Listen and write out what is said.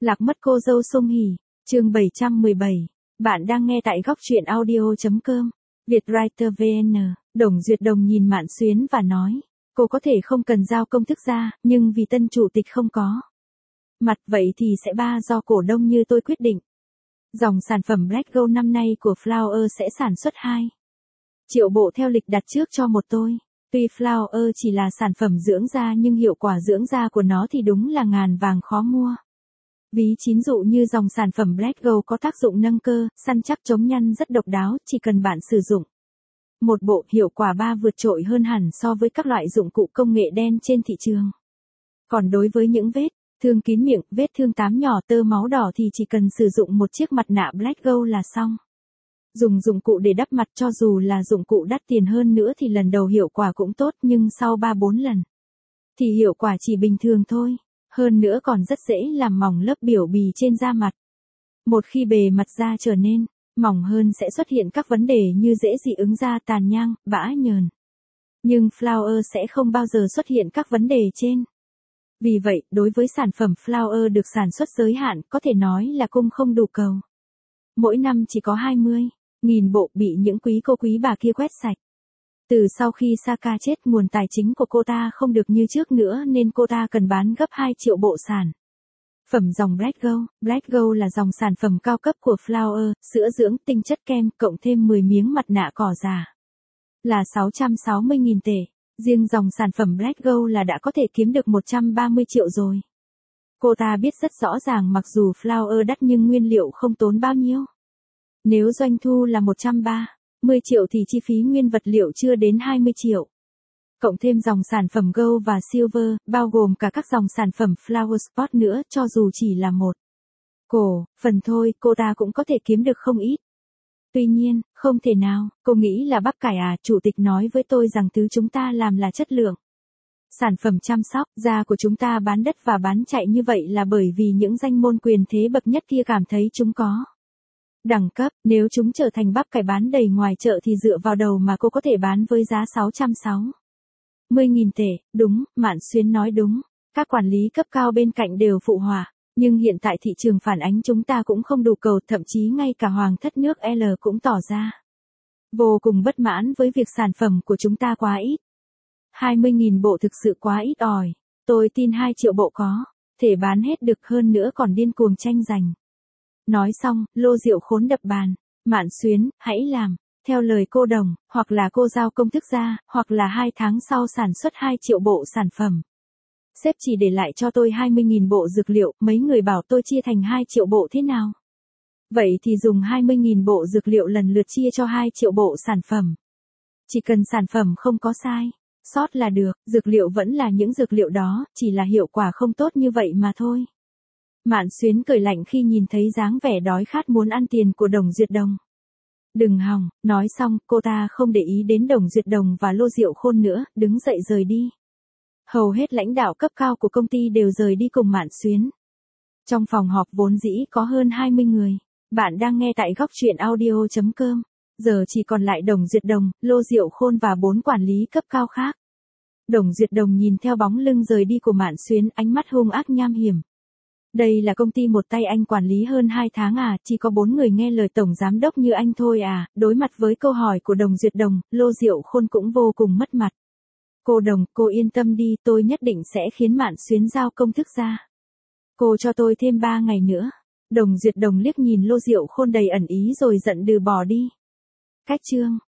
Lạc mất cô dâu Song Hỷ, chương 717. Bạn đang nghe tại góc truyện audio.com. Vietwriter VN. Đồng Duyệt Đồng nhìn Mạn Xuyến và nói, cô có thể không cần giao công thức ra, nhưng vì tân chủ tịch không có mặt vậy thì sẽ do cổ đông như tôi quyết định. Dòng sản phẩm Black Gold năm nay của Flower sẽ sản xuất 2 triệu bộ theo lịch đặt trước cho một tôi. Tuy Flower chỉ là sản phẩm dưỡng da nhưng hiệu quả dưỡng da của nó thì đúng là ngàn vàng khó mua. Ví chín dụ như dòng sản phẩm Black Gold có tác dụng nâng cơ, săn chắc chống nhăn rất độc đáo, chỉ cần bạn sử dụng một bộ, hiệu quả vượt trội hơn hẳn so với các loại dụng cụ công nghệ đen trên thị trường. Còn đối với những vết thương kín miệng, vết thương tám nhỏ, tơ máu đỏ thì chỉ cần sử dụng một chiếc mặt nạ Black Gold là xong. Dùng dụng cụ để đắp mặt cho dù là dụng cụ đắt tiền hơn nữa thì lần đầu hiệu quả cũng tốt, nhưng sau 3-4 lần thì hiệu quả chỉ bình thường thôi. Hơn nữa còn rất dễ làm mỏng lớp biểu bì trên da mặt. Một khi bề mặt da trở nên mỏng hơn sẽ xuất hiện các vấn đề như dễ dị ứng da, tàn nhang, bã nhờn. Nhưng Flower sẽ không bao giờ xuất hiện các vấn đề trên. Vì vậy, đối với sản phẩm Flower được sản xuất giới hạn, có thể nói là cung không đủ cầu. Mỗi năm chỉ có 20.000 bộ bị những quý cô quý bà kia quét sạch. Từ sau khi Saka chết, nguồn tài chính của cô ta không được như trước nữa nên cô ta cần bán gấp 2 triệu bộ sản phẩm dòng Black Gold. Black Gold là dòng sản phẩm cao cấp của Flower, sữa dưỡng, tinh chất kem, cộng thêm 10 miếng mặt nạ cỏ già. Là 660.000 tệ. Riêng dòng sản phẩm Black Gold là đã có thể kiếm được 130 triệu rồi. Cô ta biết rất rõ ràng mặc dù Flower đắt nhưng nguyên liệu không tốn bao nhiêu. Nếu doanh thu là 130 triệu thì chi phí nguyên vật liệu chưa đến 20 triệu. Cộng thêm dòng sản phẩm Gold và Silver, bao gồm cả các dòng sản phẩm Flower Spot nữa, cho dù chỉ là một phần thôi, cô ta cũng có thể kiếm được không ít. Tuy nhiên, không thể nào, cô nghĩ là bắp cải à, chủ tịch nói với tôi rằng thứ chúng ta làm là chất lượng. Sản phẩm chăm sóc da của chúng ta bán đất và bán chạy như vậy là bởi vì những danh môn quyền thế bậc nhất kia cảm thấy chúng có đẳng cấp, nếu chúng trở thành bắp cải bán đầy ngoài chợ thì dựa vào đầu mà cô có thể bán với giá 660.000 tệ, đúng, Mạn Xuyến nói đúng, các quản lý cấp cao bên cạnh đều phụ họa, nhưng hiện tại thị trường phản ánh chúng ta cũng không đủ cầu, thậm chí ngay cả hoàng thất nước L cũng tỏ ra vô cùng bất mãn với việc sản phẩm của chúng ta quá ít. 20.000 bộ thực sự quá ít ỏi, tôi tin 2 triệu bộ có thể bán hết được, hơn nữa còn điên cuồng tranh giành. Nói xong, Lô Diệu Khốn đập bàn, Mạn Xuyến, hãy làm theo lời cô Đồng, hoặc là cô giao công thức ra, hoặc là 2 tháng sau sản xuất 2 triệu bộ sản phẩm. Sếp chỉ để lại cho tôi 20.000 bộ dược liệu, mấy người bảo tôi chia thành 2 triệu bộ thế nào? Vậy thì dùng 20.000 bộ dược liệu lần lượt chia cho 2 triệu bộ sản phẩm. Chỉ cần sản phẩm không có sai sót là được, dược liệu vẫn là những dược liệu đó, chỉ là hiệu quả không tốt như vậy mà thôi. Mạn Xuyến cười lạnh khi nhìn thấy dáng vẻ đói khát muốn ăn tiền của Đồng Duyệt Đồng. Đừng hòng, nói xong, cô ta không để ý đến Đồng Duyệt Đồng và Lô Diệu Khôn nữa, đứng dậy rời đi. Hầu hết lãnh đạo cấp cao của công ty đều rời đi cùng Mạn Xuyến. Trong phòng họp vốn dĩ có hơn 20 người. Bạn đang nghe tại góc truyện audio.com. Giờ chỉ còn lại Đồng Duyệt Đồng, Lô Diệu Khôn và 4 quản lý cấp cao khác. Đồng Duyệt Đồng nhìn theo bóng lưng rời đi của Mạn Xuyến, ánh mắt hung ác nham hiểm. Đây là công ty một tay anh quản lý hơn 2 tháng à, chỉ có 4 người nghe lời tổng giám đốc như anh thôi à. Đối mặt với câu hỏi của Đồng Duyệt Đồng, Lô Diệu Khôn cũng vô cùng mất mặt. Cô Đồng, cô yên tâm đi, tôi nhất định sẽ khiến Mạn Xuyến giao công thức ra. Cô cho tôi thêm 3 ngày nữa. Đồng Duyệt Đồng liếc nhìn Lô Diệu Khôn đầy ẩn ý rồi giận đừ bỏ đi. Cách chương